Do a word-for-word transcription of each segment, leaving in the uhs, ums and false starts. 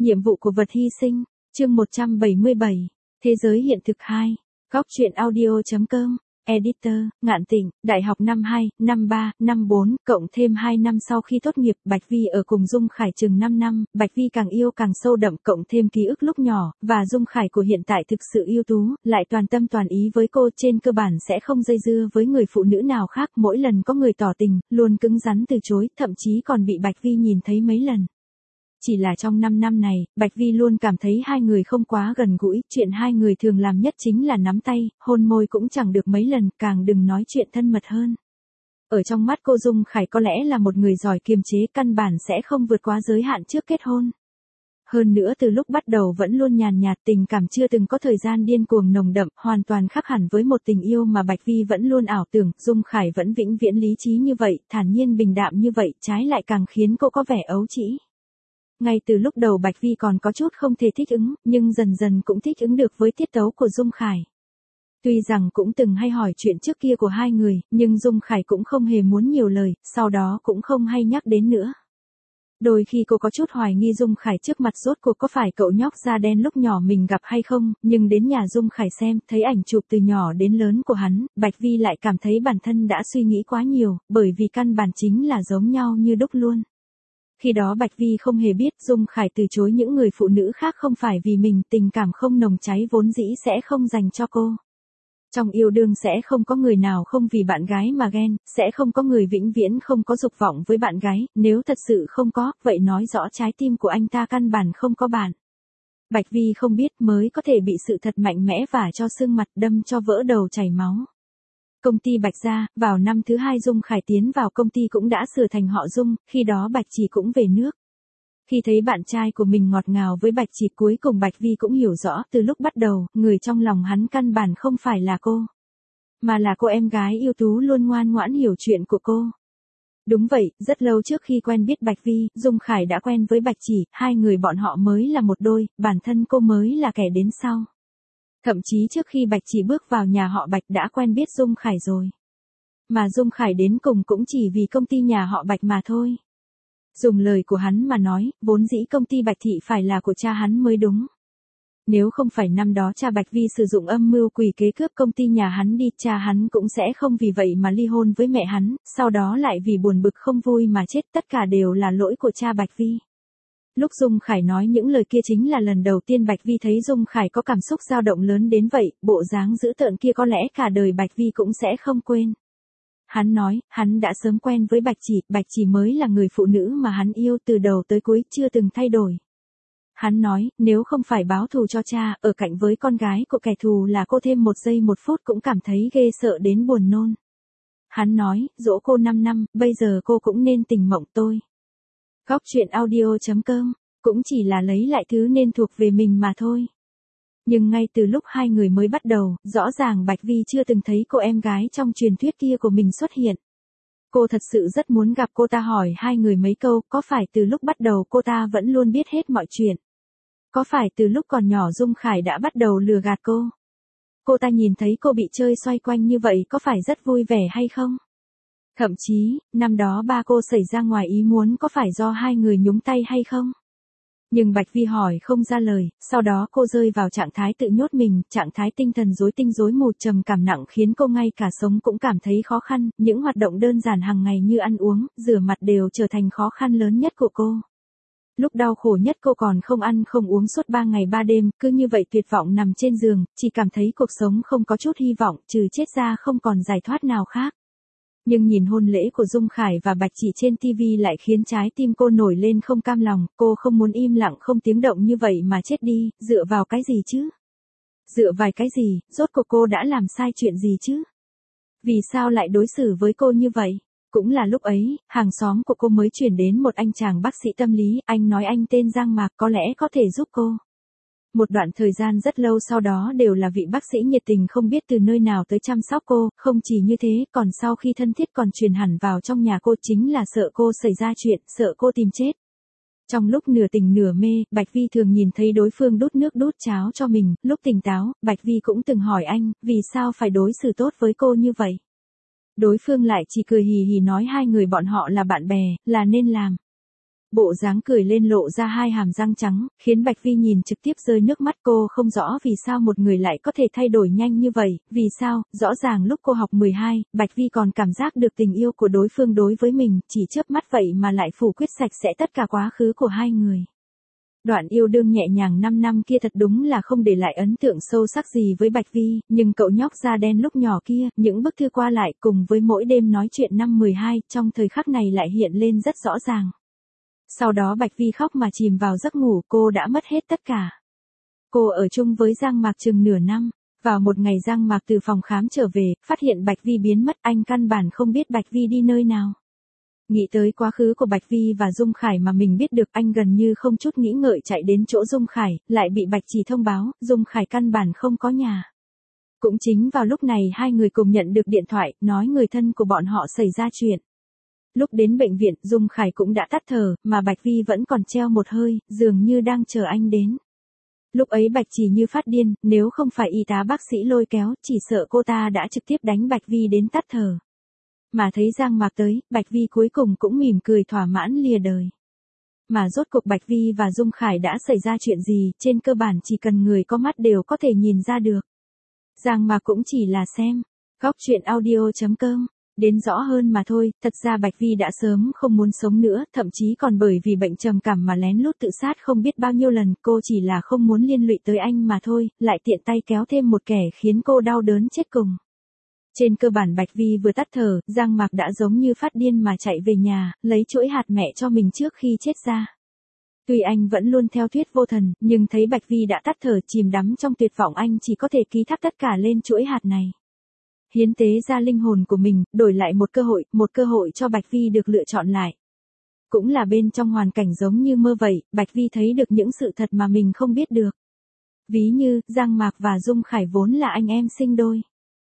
Nhiệm vụ của vật hy sinh, chương một trăm bảy mươi bảy, Thế giới hiện thực hai, Góc truyện audio.com, Editor, Ngạn Tịnh, Đại học năm hai, năm ba, năm bốn, cộng thêm hai năm sau khi tốt nghiệp, Bạch Vi ở cùng Dung Khải chừng năm năm, Bạch Vi càng yêu càng sâu đậm, cộng thêm ký ức lúc nhỏ, và Dung Khải của hiện tại thực sự ưu tú, lại toàn tâm toàn ý với cô, trên cơ bản sẽ không dây dưa với người phụ nữ nào khác, mỗi lần có người tỏ tình, luôn cứng rắn từ chối, thậm chí còn bị Bạch Vi nhìn thấy mấy lần. Chỉ là trong năm năm này, Bạch Vi luôn cảm thấy hai người không quá gần gũi, chuyện hai người thường làm nhất chính là nắm tay, hôn môi cũng chẳng được mấy lần, càng đừng nói chuyện thân mật hơn. Ở trong mắt cô, Dung Khải có lẽ là một người giỏi kiềm chế, căn bản sẽ không vượt quá giới hạn trước kết hôn. Hơn nữa từ lúc bắt đầu vẫn luôn nhàn nhạt, tình cảm chưa từng có thời gian điên cuồng nồng đậm, hoàn toàn khác hẳn với một tình yêu mà Bạch Vi vẫn luôn ảo tưởng, Dung Khải vẫn vĩnh viễn lý trí như vậy, thản nhiên bình đạm như vậy, trái lại càng khiến cô có vẻ ấu trĩ. Ngay từ lúc đầu Bạch Vi còn có chút không thể thích ứng, nhưng dần dần cũng thích ứng được với tiết tấu của Dung Khải. Tuy rằng cũng từng hay hỏi chuyện trước kia của hai người, nhưng Dung Khải cũng không hề muốn nhiều lời, sau đó cũng không hay nhắc đến nữa. Đôi khi cô có chút hoài nghi Dung Khải trước mặt rốt cuộc có phải cậu nhóc da đen lúc nhỏ mình gặp hay không, nhưng đến nhà Dung Khải xem, thấy ảnh chụp từ nhỏ đến lớn của hắn, Bạch Vi lại cảm thấy bản thân đã suy nghĩ quá nhiều, bởi vì căn bản chính là giống nhau như đúc luôn. Khi đó Bạch Vi không hề biết Dung Khải từ chối những người phụ nữ khác không phải vì mình, tình cảm không nồng cháy vốn dĩ sẽ không dành cho cô. Trong yêu đương sẽ không có người nào không vì bạn gái mà ghen, sẽ không có người vĩnh viễn không có dục vọng với bạn gái, nếu thật sự không có, vậy nói rõ trái tim của anh ta căn bản không có bạn. Bạch Vi không biết mới có thể bị sự thật mạnh mẽ vả cho sưng mặt, đâm cho vỡ đầu chảy máu. Công ty Bạch gia, vào năm thứ hai Dung Khải tiến vào công ty cũng đã sửa thành họ Dung, khi đó Bạch Chỉ cũng về nước. Khi thấy bạn trai của mình ngọt ngào với Bạch Chỉ, cuối cùng Bạch Vi cũng hiểu rõ, từ lúc bắt đầu, người trong lòng hắn căn bản không phải là cô, mà là cô em gái ưu tú luôn ngoan ngoãn hiểu chuyện của cô. Đúng vậy, rất lâu trước khi quen biết Bạch Vi, Dung Khải đã quen với Bạch Chỉ, hai người bọn họ mới là một đôi, bản thân cô mới là kẻ đến sau. Thậm chí trước khi Bạch Chỉ bước vào nhà họ Bạch đã quen biết Dung Khải rồi. Mà Dung Khải đến cùng cũng chỉ vì công ty nhà họ Bạch mà thôi. Dùng lời của hắn mà nói, vốn dĩ công ty Bạch Thị phải là của cha hắn mới đúng. Nếu không phải năm đó cha Bạch Vi sử dụng âm mưu quỷ kế cướp công ty nhà hắn đi, cha hắn cũng sẽ không vì vậy mà ly hôn với mẹ hắn, sau đó lại vì buồn bực không vui mà chết, tất cả đều là lỗi của cha Bạch Vi. Lúc Dung Khải nói những lời kia chính là lần đầu tiên Bạch Vi thấy Dung Khải có cảm xúc dao động lớn đến vậy, bộ dáng dữ tợn kia có lẽ cả đời Bạch Vi cũng sẽ không quên. Hắn nói, hắn đã sớm quen với Bạch Chỉ, Bạch Chỉ mới là người phụ nữ mà hắn yêu từ đầu tới cuối, chưa từng thay đổi. Hắn nói, nếu không phải báo thù cho cha, ở cạnh với con gái của kẻ thù là cô thêm một giây một phút cũng cảm thấy ghê sợ đến buồn nôn. Hắn nói, dỗ cô năm năm, bây giờ cô cũng nên tình mộng tôi. Góc truyện audio.com, cũng chỉ là lấy lại thứ nên thuộc về mình mà thôi. Nhưng ngay từ lúc hai người mới bắt đầu, rõ ràng Bạch Vi chưa từng thấy cô em gái trong truyền thuyết kia của mình xuất hiện. Cô thật sự rất muốn gặp cô ta, hỏi hai người mấy câu, có phải từ lúc bắt đầu cô ta vẫn luôn biết hết mọi chuyện? Có phải từ lúc còn nhỏ Dung Khải đã bắt đầu lừa gạt cô? Cô ta nhìn thấy cô bị chơi xoay quanh như vậy có phải rất vui vẻ hay không? Thậm chí, năm đó ba cô xảy ra ngoài ý muốn có phải do hai người nhúng tay hay không? Nhưng Bạch Vi hỏi không ra lời, sau đó cô rơi vào trạng thái tự nhốt mình, trạng thái tinh thần rối tinh rối mù, trầm cảm nặng khiến cô ngay cả sống cũng cảm thấy khó khăn, những hoạt động đơn giản hàng ngày như ăn uống, rửa mặt đều trở thành khó khăn lớn nhất của cô. Lúc đau khổ nhất cô còn không ăn không uống suốt ba ngày ba đêm, cứ như vậy tuyệt vọng nằm trên giường, chỉ cảm thấy cuộc sống không có chút hy vọng, trừ chết ra không còn giải thoát nào khác. Nhưng nhìn hôn lễ của Dung Khải và Bạch Chỉ trên ti vi lại khiến trái tim cô nổi lên không cam lòng, cô không muốn im lặng không tiếng động như vậy mà chết đi, dựa vào cái gì chứ? Dựa vào cái gì, rốt cuộc cô đã làm sai chuyện gì chứ? Vì sao lại đối xử với cô như vậy? Cũng là lúc ấy, hàng xóm của cô mới chuyển đến một anh chàng bác sĩ tâm lý, anh nói anh tên Giang Mạc, có lẽ có thể giúp cô. Một đoạn thời gian rất lâu sau đó đều là vị bác sĩ nhiệt tình không biết từ nơi nào tới chăm sóc cô, không chỉ như thế, còn sau khi thân thiết còn truyền hẳn vào trong nhà cô, chính là sợ cô xảy ra chuyện, sợ cô tìm chết. Trong lúc nửa tỉnh nửa mê, Bạch Vi thường nhìn thấy đối phương đút nước đút cháo cho mình, lúc tỉnh táo, Bạch Vi cũng từng hỏi anh, vì sao phải đối xử tốt với cô như vậy? Đối phương lại chỉ cười hì hì nói hai người bọn họ là bạn bè, là nên làm. Bộ dáng cười lên lộ ra hai hàm răng trắng, khiến Bạch Vi nhìn trực tiếp rơi nước mắt. Cô không rõ vì sao một người lại có thể thay đổi nhanh như vậy, vì sao, rõ ràng lúc cô học mười hai, Bạch Vi còn cảm giác được tình yêu của đối phương đối với mình, chỉ chớp mắt vậy mà lại phủ quyết sạch sẽ tất cả quá khứ của hai người. Đoạn yêu đương nhẹ nhàng năm năm kia thật đúng là không để lại ấn tượng sâu sắc gì với Bạch Vi, nhưng cậu nhóc da đen lúc nhỏ kia, những bức thư qua lại cùng với mỗi đêm nói chuyện năm mười hai, trong thời khắc này lại hiện lên rất rõ ràng. Sau đó Bạch Vi khóc mà chìm vào giấc ngủ, cô đã mất hết tất cả. Cô ở chung với Giang Mạc chừng nửa năm. Vào một ngày Giang Mạc từ phòng khám trở về, phát hiện Bạch Vi biến mất, anh căn bản không biết Bạch Vi đi nơi nào. Nghĩ tới quá khứ của Bạch Vi và Dung Khải mà mình biết được, anh gần như không chút nghĩ ngợi chạy đến chỗ Dung Khải, lại bị Bạch Chỉ thông báo, Dung Khải căn bản không có nhà. Cũng chính vào lúc này hai người cùng nhận được điện thoại, nói người thân của bọn họ xảy ra chuyện. Lúc đến bệnh viện, Dung Khải cũng đã tắt thở, mà Bạch Vi vẫn còn treo một hơi, dường như đang chờ anh đến. Lúc ấy Bạch Chỉ như phát điên, nếu không phải y tá bác sĩ lôi kéo, chỉ sợ cô ta đã trực tiếp đánh Bạch Vi đến tắt thở. Mà thấy Giang Mạc tới, Bạch Vi cuối cùng cũng mỉm cười thỏa mãn lìa đời. Mà rốt cuộc Bạch Vi và Dung Khải đã xảy ra chuyện gì, trên cơ bản chỉ cần người có mắt đều có thể nhìn ra được. Giang Mạc cũng chỉ là xem. Góc truyện audio chấm com Đến rõ hơn mà thôi, thật ra Bạch Vi đã sớm không muốn sống nữa, thậm chí còn bởi vì bệnh trầm cảm mà lén lút tự sát không biết bao nhiêu lần, cô chỉ là không muốn liên lụy tới anh mà thôi, lại tiện tay kéo thêm một kẻ khiến cô đau đớn chết cùng. Trên cơ bản Bạch Vi vừa tắt thở, Giang Mạc đã giống như phát điên mà chạy về nhà, lấy chuỗi hạt mẹ cho mình trước khi chết ra. Tuy anh vẫn luôn theo thuyết vô thần, nhưng thấy Bạch Vi đã tắt thở chìm đắm trong tuyệt vọng, anh chỉ có thể ký thác tất cả lên chuỗi hạt này. Hiến tế ra linh hồn của mình, đổi lại một cơ hội, một cơ hội cho Bạch Vi được lựa chọn lại. Cũng là bên trong hoàn cảnh giống như mơ vậy, Bạch Vi thấy được những sự thật mà mình không biết được. Ví như, Giang Mạc và Dung Khải vốn là anh em sinh đôi.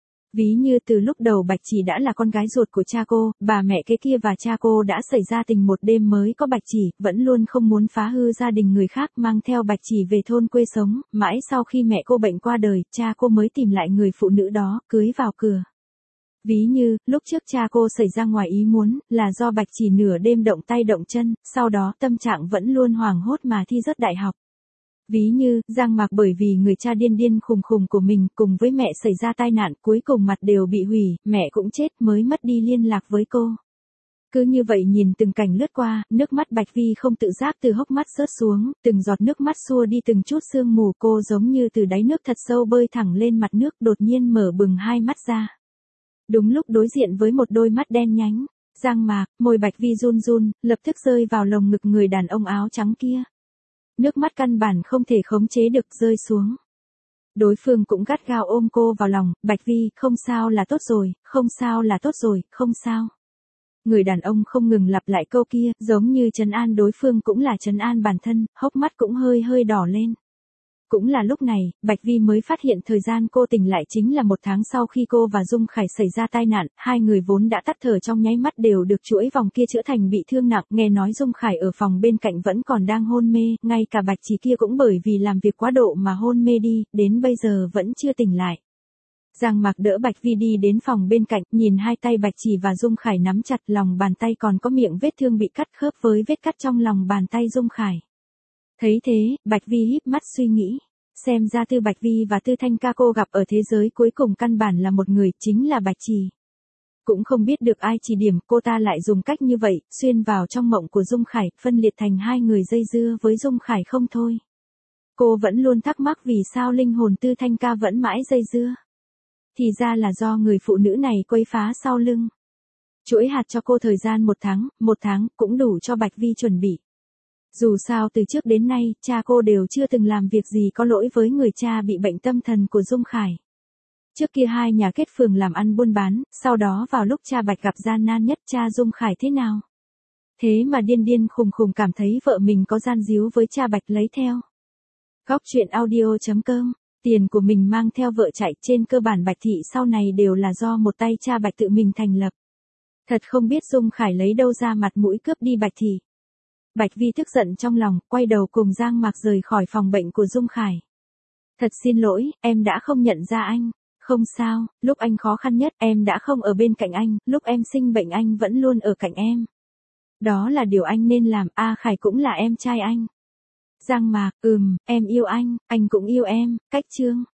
Ví như từ lúc đầu Bạch Chỉ đã là con gái ruột của cha cô, bà mẹ kế kia và cha cô đã xảy ra tình một đêm mới có Bạch Chỉ, vẫn luôn không muốn phá hư gia đình người khác, mang theo Bạch Chỉ về thôn quê sống, mãi sau khi mẹ cô bệnh qua đời, cha cô mới tìm lại người phụ nữ đó, cưới vào cửa. Ví như, lúc trước cha cô xảy ra ngoài ý muốn, là do Bạch Chỉ nửa đêm động tay động chân, sau đó tâm trạng vẫn luôn hoảng hốt mà thi rớt đại học. Ví như, Giang Mạc bởi vì người cha điên điên khùng khùng của mình cùng với mẹ xảy ra tai nạn, cuối cùng mặt đều bị hủy, mẹ cũng chết mới mất đi liên lạc với cô. Cứ như vậy nhìn từng cảnh lướt qua, nước mắt Bạch Vi không tự giác từ hốc mắt rớt xuống, từng giọt nước mắt xua đi từng chút sương mù, cô giống như từ đáy nước thật sâu bơi thẳng lên mặt nước, đột nhiên mở bừng hai mắt ra. Đúng lúc đối diện với một đôi mắt đen nhánh, Giang Mạc, môi Bạch Vi run run, lập tức rơi vào lồng ngực người đàn ông áo trắng kia. Nước mắt căn bản không thể khống chế được rơi xuống. Đối phương cũng gắt gao ôm cô vào lòng, Bạch Vi, không sao là tốt rồi, không sao là tốt rồi, không sao. Người đàn ông không ngừng lặp lại câu kia, giống như trấn an đối phương cũng là trấn an bản thân, hốc mắt cũng hơi hơi đỏ lên. Cũng là lúc này, Bạch Vi mới phát hiện thời gian cô tỉnh lại chính là một tháng sau khi cô và Dung Khải xảy ra tai nạn, hai người vốn đã tắt thở trong nháy mắt đều được chuỗi vòng kia chữa thành bị thương nặng, nghe nói Dung Khải ở phòng bên cạnh vẫn còn đang hôn mê, ngay cả Bạch Chỉ kia cũng bởi vì làm việc quá độ mà hôn mê đi, đến bây giờ vẫn chưa tỉnh lại. Giang Mạc đỡ Bạch Vi đi đến phòng bên cạnh, nhìn hai tay Bạch Chỉ và Dung Khải nắm chặt, lòng bàn tay còn có miệng vết thương bị cắt khớp với vết cắt trong lòng bàn tay Dung Khải. Thấy thế, Bạch Vi híp mắt suy nghĩ, xem ra Tư Bạch Vi và Tư Thanh ca cô gặp ở thế giới cuối cùng căn bản là một người, chính là Bạch Chỉ. Cũng không biết được ai chỉ điểm, cô ta lại dùng cách như vậy, xuyên vào trong mộng của Dung Khải, phân liệt thành hai người dây dưa với Dung Khải không thôi. Cô vẫn luôn thắc mắc vì sao linh hồn Tư Thanh ca vẫn mãi dây dưa. Thì ra là do người phụ nữ này quấy phá sau lưng. Chuỗi hạt cho cô thời gian một tháng, một tháng cũng đủ cho Bạch Vi chuẩn bị. Dù sao từ trước đến nay, cha cô đều chưa từng làm việc gì có lỗi với người cha bị bệnh tâm thần của Dung Khải. Trước kia hai nhà kết phường làm ăn buôn bán, sau đó vào lúc cha Bạch gặp gian nan nhất, cha Dung Khải thế nào? Thế mà điên điên khùng khùng cảm thấy vợ mình có gian díu với cha Bạch lấy theo. Góc truyện audio chấm com Tiền của mình mang theo vợ chạy, trên cơ bản Bạch thị sau này đều là do một tay cha Bạch tự mình thành lập. Thật không biết Dung Khải lấy đâu ra mặt mũi cướp đi Bạch thị. Bạch Vi tức giận trong lòng, quay đầu cùng Giang Mạc rời khỏi phòng bệnh của Dung Khải. Thật xin lỗi, em đã không nhận ra anh. Không sao, lúc anh khó khăn nhất em đã không ở bên cạnh anh, lúc em sinh bệnh anh vẫn luôn ở cạnh em. Đó là điều anh nên làm, A Khải cũng là em trai anh. Giang Mạc, ừm, em yêu anh, anh cũng yêu em, cách chương.